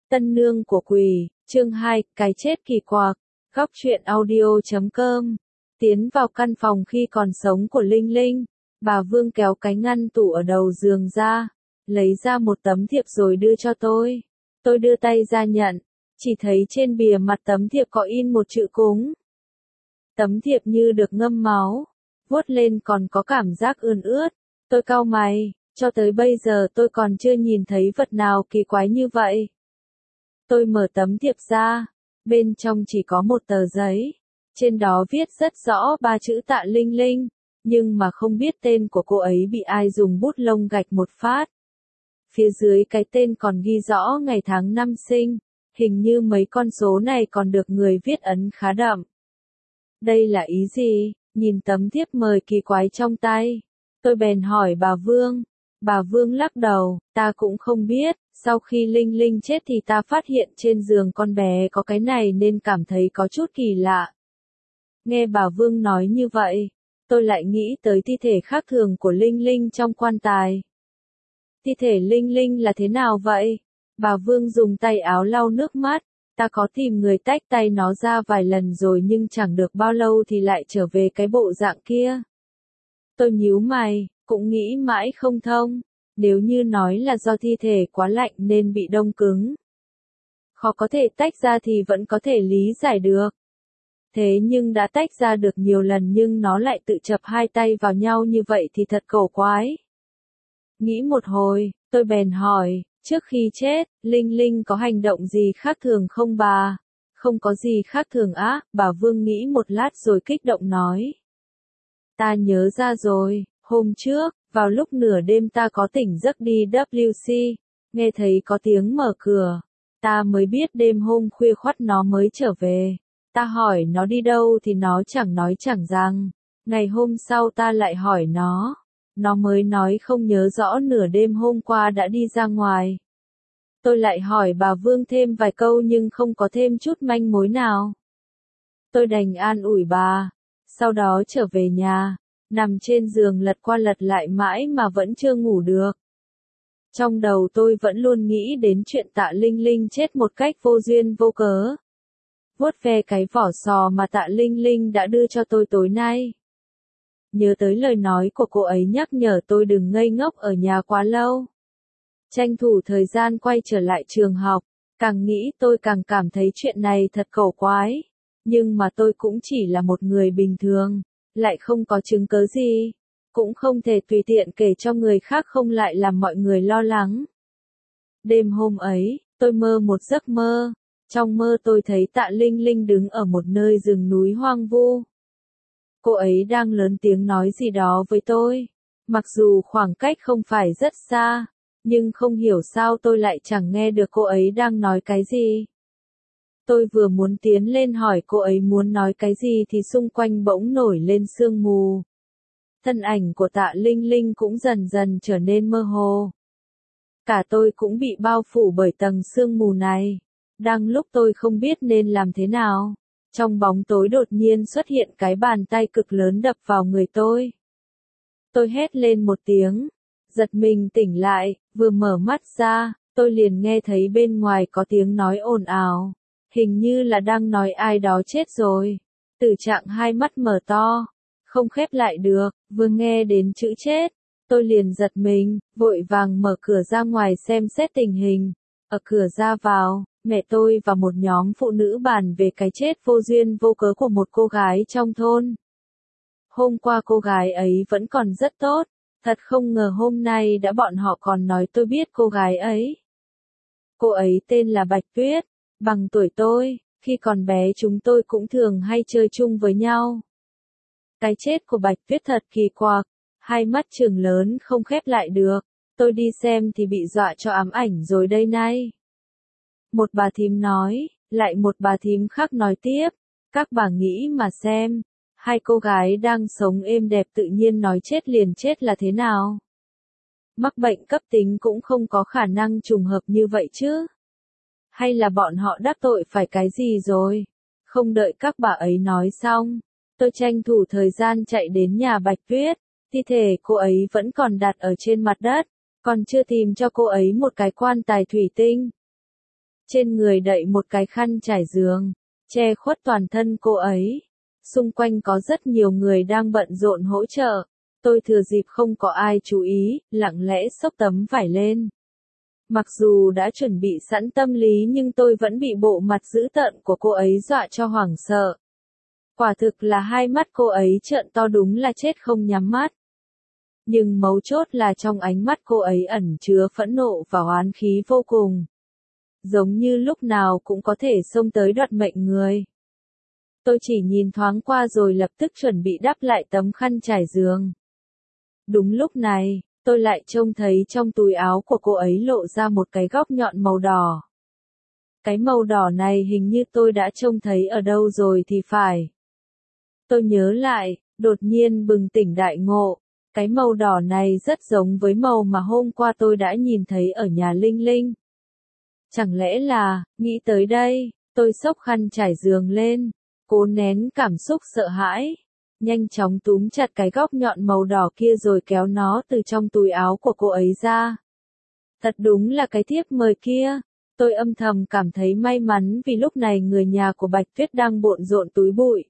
Tân nương của quỷ, chương 2, cái chết kỳ quặc, góc truyện audio.com. Tiến vào căn phòng khi còn sống của Linh Linh, bà Vương kéo cái ngăn tủ ở đầu giường ra, lấy ra một tấm thiệp rồi đưa cho tôi. Tôi đưa tay ra nhận, chỉ thấy trên bìa mặt tấm thiệp có in một chữ cúng. Tấm thiệp như được ngâm máu, vuốt lên còn có cảm giác ươn ướt. Tôi cau mày, cho tới bây giờ tôi còn chưa nhìn thấy vật nào kỳ quái như vậy. Tôi mở tấm thiệp ra, bên trong chỉ có một tờ giấy. Trên đó viết rất rõ 3 chữ Tạ Linh Linh, nhưng mà không biết tên của cô ấy bị ai dùng bút lông gạch một phát. Phía dưới cái tên còn ghi rõ ngày tháng năm sinh, hình như mấy con số này còn được người viết ấn khá đậm. Đây là ý gì? Nhìn tấm thiếp mời kỳ quái trong tay, tôi bèn hỏi bà Vương. Bà Vương lắc đầu, ta cũng không biết, sau khi Linh Linh chết thì ta phát hiện trên giường con bé có cái này nên cảm thấy có chút kỳ lạ. Nghe bà Vương nói như vậy, tôi lại nghĩ tới thi thể khác thường của Linh Linh trong quan tài. Thi thể Linh Linh là thế nào vậy? Bà Vương dùng tay áo lau nước mắt, ta có tìm người tách tay nó ra vài lần rồi nhưng chẳng được bao lâu thì lại trở về cái bộ dạng kia. Tôi nhíu mày, cũng nghĩ mãi không thông, nếu như nói là do thi thể quá lạnh nên bị đông cứng. Khó có thể tách ra thì vẫn có thể lý giải được. Thế nhưng đã tách ra được nhiều lần nhưng nó lại tự chập hai tay vào nhau như vậy thì thật cổ quái. Nghĩ một hồi, tôi bèn hỏi, trước khi chết, Linh Linh có hành động gì khác thường không bà? Không có gì khác thường á, bà Vương nghĩ một lát rồi kích động nói. Ta nhớ ra rồi, hôm trước, vào lúc nửa đêm ta có tỉnh giấc đi WC, nghe thấy có tiếng mở cửa. Ta mới biết đêm hôm khuya khoắt nó mới trở về. Ta hỏi nó đi đâu thì nó chẳng nói chẳng rằng. Ngày hôm sau ta lại hỏi nó mới nói không nhớ rõ nửa đêm hôm qua đã đi ra ngoài. Tôi lại hỏi bà Vương thêm vài câu nhưng không có thêm chút manh mối nào. Tôi đành an ủi bà, sau đó trở về nhà, nằm trên giường lật qua lật lại mãi mà vẫn chưa ngủ được. Trong đầu tôi vẫn luôn nghĩ đến chuyện Tạ Linh Linh chết một cách vô duyên vô cớ. Vuốt ve cái vỏ sò mà Tạ Linh Linh đã đưa cho tôi tối nay. Nhớ tới lời nói của cô ấy nhắc nhở tôi đừng ngây ngốc ở nhà quá lâu. Tranh thủ thời gian quay trở lại trường học, càng nghĩ tôi càng cảm thấy chuyện này thật cổ quái. Nhưng mà tôi cũng chỉ là một người bình thường, lại không có chứng cớ gì. Cũng không thể tùy tiện kể cho người khác không lại làm mọi người lo lắng. Đêm hôm ấy, tôi mơ một giấc mơ. Trong mơ tôi thấy Tạ Linh Linh đứng ở một nơi rừng núi hoang vu. Cô ấy đang lớn tiếng nói gì đó với tôi. Mặc dù khoảng cách không phải rất xa, nhưng không hiểu sao tôi lại chẳng nghe được cô ấy đang nói cái gì. Tôi vừa muốn tiến lên hỏi cô ấy muốn nói cái gì thì xung quanh bỗng nổi lên sương mù. Thân ảnh của Tạ Linh Linh cũng dần dần trở nên mơ hồ. Cả tôi cũng bị bao phủ bởi tầng sương mù này. Đang lúc tôi không biết nên làm thế nào, trong bóng tối đột nhiên xuất hiện cái bàn tay cực lớn đập vào người tôi. Tôi hét lên một tiếng, giật mình tỉnh lại, vừa mở mắt ra, tôi liền nghe thấy bên ngoài có tiếng nói ồn ào, hình như là đang nói ai đó chết rồi. Tử Trạng hai mắt mở to, không khép lại được, vừa nghe đến chữ chết, tôi liền giật mình, vội vàng mở cửa ra ngoài xem xét tình hình. Ở cửa ra vào, mẹ tôi và một nhóm phụ nữ bàn về cái chết vô duyên vô cớ của một cô gái trong thôn. Hôm qua cô gái ấy vẫn còn rất tốt, thật không ngờ hôm nay đã bọn họ còn nói tôi biết cô gái ấy. Cô ấy tên là Bạch Tuyết, bằng tuổi tôi, khi còn bé chúng tôi cũng thường hay chơi chung với nhau. Cái chết của Bạch Tuyết thật kỳ quặc, hai mắt trừng lớn không khép lại được, tôi đi xem thì bị dọa cho ám ảnh rồi đây này. Một bà thím nói, lại một bà thím khác nói tiếp, các bà nghĩ mà xem, hai cô gái đang sống êm đẹp tự nhiên nói chết liền chết là thế nào? Mắc bệnh cấp tính cũng không có khả năng trùng hợp như vậy chứ? Hay là bọn họ đắc tội phải cái gì rồi? Không đợi các bà ấy nói xong, tôi tranh thủ thời gian chạy đến nhà Bạch Tuyết, thi thể cô ấy vẫn còn đặt ở trên mặt đất, còn chưa tìm cho cô ấy một cái quan tài thủy tinh. Trên người đậy một cái khăn trải giường, che khuất toàn thân cô ấy. Xung quanh có rất nhiều người đang bận rộn hỗ trợ. Tôi thừa dịp không có ai chú ý, lặng lẽ xốc tấm vải lên. Mặc dù đã chuẩn bị sẵn tâm lý nhưng tôi vẫn bị bộ mặt dữ tợn của cô ấy dọa cho hoảng sợ. Quả thực là hai mắt cô ấy trợn to đúng là chết không nhắm mắt. Nhưng mấu chốt là trong ánh mắt cô ấy ẩn chứa phẫn nộ và oán khí vô cùng. Giống như lúc nào cũng có thể xông tới đoạt mệnh người. Tôi chỉ nhìn thoáng qua rồi lập tức chuẩn bị đắp lại tấm khăn trải giường. Đúng lúc này, tôi lại trông thấy trong túi áo của cô ấy lộ ra một cái góc nhọn màu đỏ. Cái màu đỏ này hình như tôi đã trông thấy ở đâu rồi thì phải. Tôi nhớ lại, đột nhiên bừng tỉnh đại ngộ. Cái màu đỏ này rất giống với màu mà hôm qua tôi đã nhìn thấy ở nhà Linh Linh. Chẳng lẽ là, nghĩ tới đây, tôi xốc khăn trải giường lên, cố nén cảm xúc sợ hãi. Nhanh chóng túm chặt cái góc nhọn màu đỏ kia rồi kéo nó từ trong túi áo của cô ấy ra. Thật đúng là cái thiếp mời kia. Tôi âm thầm cảm thấy may mắn vì lúc này người nhà của Bạch Tuyết đang bộn rộn túi bụi.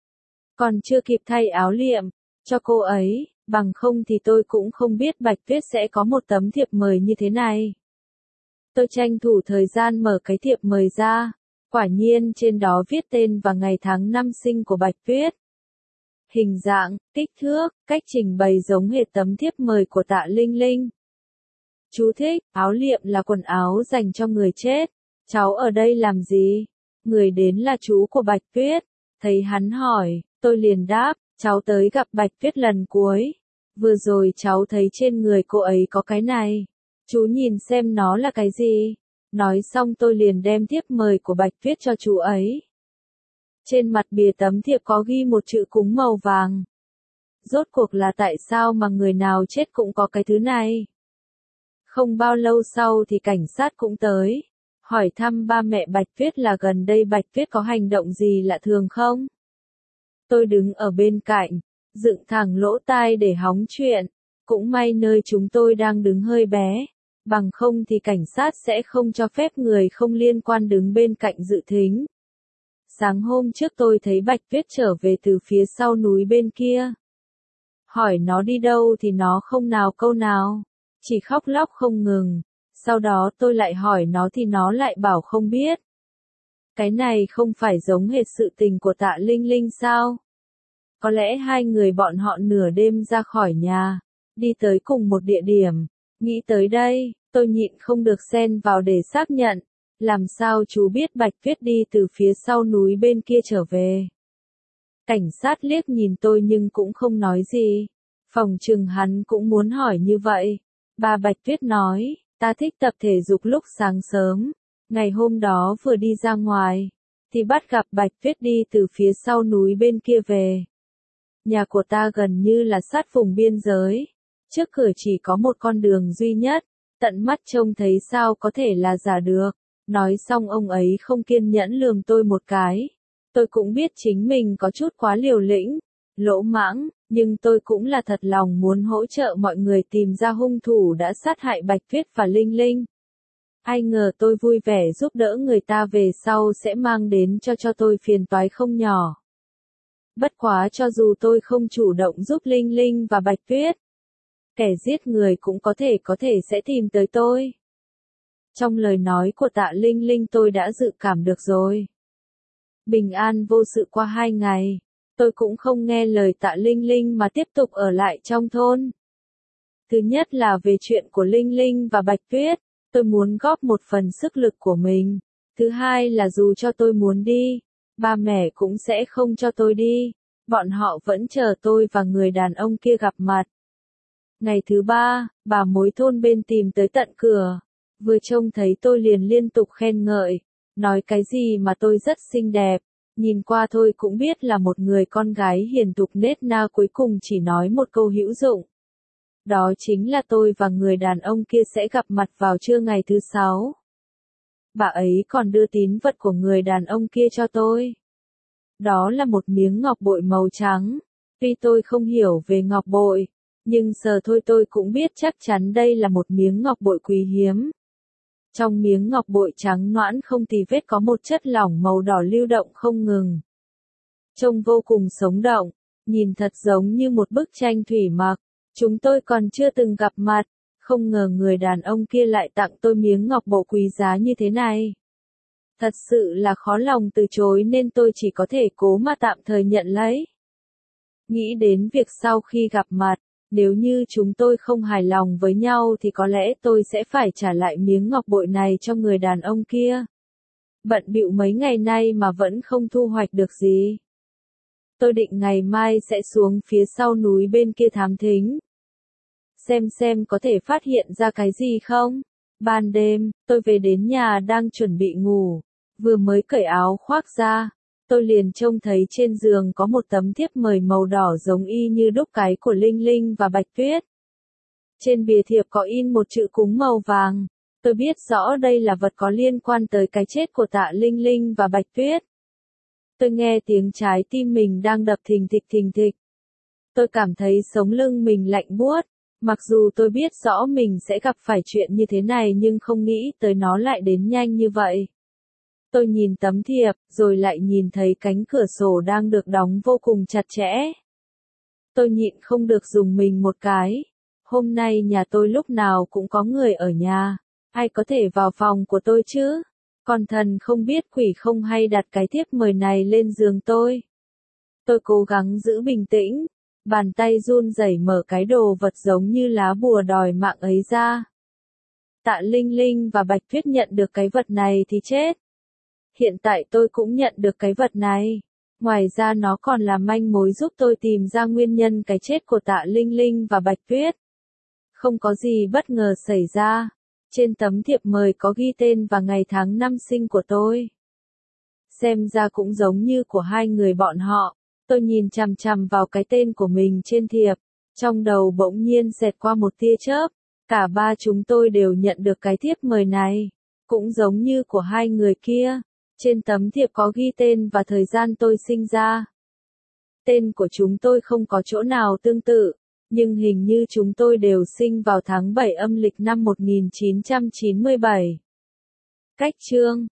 Còn chưa kịp thay áo liệm cho cô ấy, bằng không thì tôi cũng không biết Bạch Tuyết sẽ có một tấm thiệp mời như thế này. Tôi tranh thủ thời gian mở cái thiệp mời ra. Quả nhiên trên đó viết tên và ngày tháng năm sinh của Bạch Tuyết. Hình dạng, kích thước, cách trình bày giống hệt tấm thiếp mời của Tạ Linh Linh. Chú thích, áo liệm là quần áo dành cho người chết. Cháu ở đây làm gì? Người đến là chú của Bạch Tuyết. Thấy hắn hỏi, tôi liền đáp, cháu tới gặp Bạch Tuyết lần cuối. Vừa rồi cháu thấy trên người cô ấy có cái này. Chú nhìn xem nó là cái gì? Nói xong tôi liền đem thiếp mời của Bạch Tuyết cho chú ấy. Trên mặt bìa tấm thiệp có ghi một chữ cúng màu vàng. Rốt cuộc là tại sao mà người nào chết cũng có cái thứ này? Không bao lâu sau thì cảnh sát cũng tới. Hỏi thăm ba mẹ Bạch Tuyết là gần đây Bạch Tuyết có hành động gì lạ thường không? Tôi đứng ở bên cạnh, dựng thẳng lỗ tai để hóng chuyện. Cũng may nơi chúng tôi đang đứng hơi bé. Bằng không thì cảnh sát sẽ không cho phép người không liên quan đứng bên cạnh dự thính. Sáng hôm trước tôi thấy Bạch Tuyết trở về từ phía sau núi bên kia. Hỏi nó đi đâu thì nó không nào câu nào. Chỉ khóc lóc không ngừng. Sau đó tôi lại hỏi nó thì nó lại bảo không biết. Cái này không phải giống hệt sự tình của Tạ Linh Linh sao? Có lẽ hai người bọn họ nửa đêm ra khỏi nhà, đi tới cùng một địa điểm. Nghĩ tới đây, tôi nhịn không được xen vào để xác nhận. Làm sao chú biết Bạch Tuyết đi từ phía sau núi bên kia trở về? Cảnh sát liếc nhìn tôi nhưng cũng không nói gì. Phòng chừng hắn cũng muốn hỏi như vậy. Bà Bạch Tuyết nói, ta thích tập thể dục lúc sáng sớm. Ngày hôm đó vừa đi ra ngoài, thì bắt gặp Bạch Tuyết đi từ phía sau núi bên kia về. Nhà của ta gần như là sát vùng biên giới. Trước cửa chỉ có một con đường duy nhất. Tận mắt trông thấy sao có thể là giả được. Nói xong ông ấy không kiên nhẫn lườm tôi một cái. Tôi cũng biết chính mình có chút quá liều lĩnh, lỗ mãng, nhưng tôi cũng là thật lòng muốn hỗ trợ mọi người tìm ra hung thủ đã sát hại Bạch Tuyết và Linh Linh. Ai ngờ tôi vui vẻ giúp đỡ người ta về sau sẽ mang đến cho tôi phiền toái không nhỏ. Bất quá cho dù tôi không chủ động giúp Linh Linh và Bạch Tuyết, kẻ giết người cũng có thể sẽ tìm tới tôi. Trong lời nói của Tạ Linh Linh tôi đã dự cảm được rồi. Bình an vô sự qua 2 ngày, tôi cũng không nghe lời Tạ Linh Linh mà tiếp tục ở lại trong thôn. Thứ nhất là về chuyện của Linh Linh và Bạch Tuyết, tôi muốn góp một phần sức lực của mình. Thứ hai là dù cho tôi muốn đi, ba mẹ cũng sẽ không cho tôi đi. Bọn họ vẫn chờ tôi và người đàn ông kia gặp mặt. Ngày thứ ba, bà mối thôn bên tìm tới tận cửa. Vừa trông thấy tôi liền liên tục khen ngợi. Nói cái gì mà tôi rất xinh đẹp. Nhìn qua thôi cũng biết là một người con gái hiền thục nết na, cuối cùng chỉ nói một câu hữu dụng. Đó chính là tôi và người đàn ông kia sẽ gặp mặt vào trưa ngày thứ 6. Bà ấy còn đưa tín vật của người đàn ông kia cho tôi. Đó là một miếng ngọc bội màu trắng. Tuy tôi không hiểu về ngọc bội, nhưng sờ thôi tôi cũng biết chắc chắn đây là một miếng ngọc bội quý hiếm. Trong miếng ngọc bội trắng nõn không tì vết có một chất lỏng màu đỏ lưu động không ngừng. Trông vô cùng sống động, nhìn thật giống như một bức tranh thủy mặc. Chúng tôi còn chưa từng gặp mặt, không ngờ người đàn ông kia lại tặng tôi miếng ngọc bội quý giá như thế này. Thật sự là khó lòng từ chối nên tôi chỉ có thể cố mà tạm thời nhận lấy. Nghĩ đến việc sau khi gặp mặt, nếu như chúng tôi không hài lòng với nhau thì có lẽ tôi sẽ phải trả lại miếng ngọc bội này cho người đàn ông kia. Bận bịu mấy ngày nay mà vẫn không thu hoạch được gì. Tôi định ngày mai sẽ xuống phía sau núi bên kia thám thính. Xem có thể phát hiện ra cái gì không. Ban đêm, tôi về đến nhà đang chuẩn bị ngủ. Vừa mới cởi áo khoác ra, tôi liền trông thấy trên giường có một tấm thiếp mời màu đỏ giống y như đúc cái của Linh Linh và Bạch Tuyết. Trên bìa thiệp có in một chữ cúng màu vàng. Tôi biết rõ đây là vật có liên quan tới cái chết của Tạ Linh Linh và Bạch Tuyết. Tôi nghe tiếng trái tim mình đang đập thình thịch thình thịch. Tôi cảm thấy sống lưng mình lạnh buốt. Mặc dù tôi biết rõ mình sẽ gặp phải chuyện như thế này nhưng không nghĩ tới nó lại đến nhanh như vậy. Tôi nhìn tấm thiệp, rồi lại nhìn thấy cánh cửa sổ đang được đóng vô cùng chặt chẽ. Tôi nhịn không được dùng mình một cái. Hôm nay nhà tôi lúc nào cũng có người ở nhà. Ai có thể vào phòng của tôi chứ? Còn thần không biết quỷ không hay đặt cái thiếp mời này lên giường tôi. Tôi cố gắng giữ bình tĩnh. Bàn tay run rẩy mở cái đồ vật giống như lá bùa đòi mạng ấy ra. Tạ Linh Linh và Bạch Tuyết nhận được cái vật này thì chết. Hiện tại tôi cũng nhận được cái vật này. Ngoài ra nó còn là manh mối giúp tôi tìm ra nguyên nhân cái chết của Tạ Linh Linh và Bạch Tuyết. Không có gì bất ngờ xảy ra. Trên tấm thiệp mời có ghi tên và ngày tháng năm sinh của tôi. Xem ra cũng giống như của hai người bọn họ. Tôi nhìn chằm chằm vào cái tên của mình trên thiệp. Trong đầu bỗng nhiên xẹt qua một tia chớp. Cả ba chúng tôi đều nhận được cái thiếp mời này. Cũng giống như của hai người kia. Trên tấm thiệp có ghi tên và thời gian tôi sinh ra. Tên của chúng tôi không có chỗ nào tương tự. Nhưng hình như chúng tôi đều sinh vào tháng 7 âm lịch năm 1997. Cách chương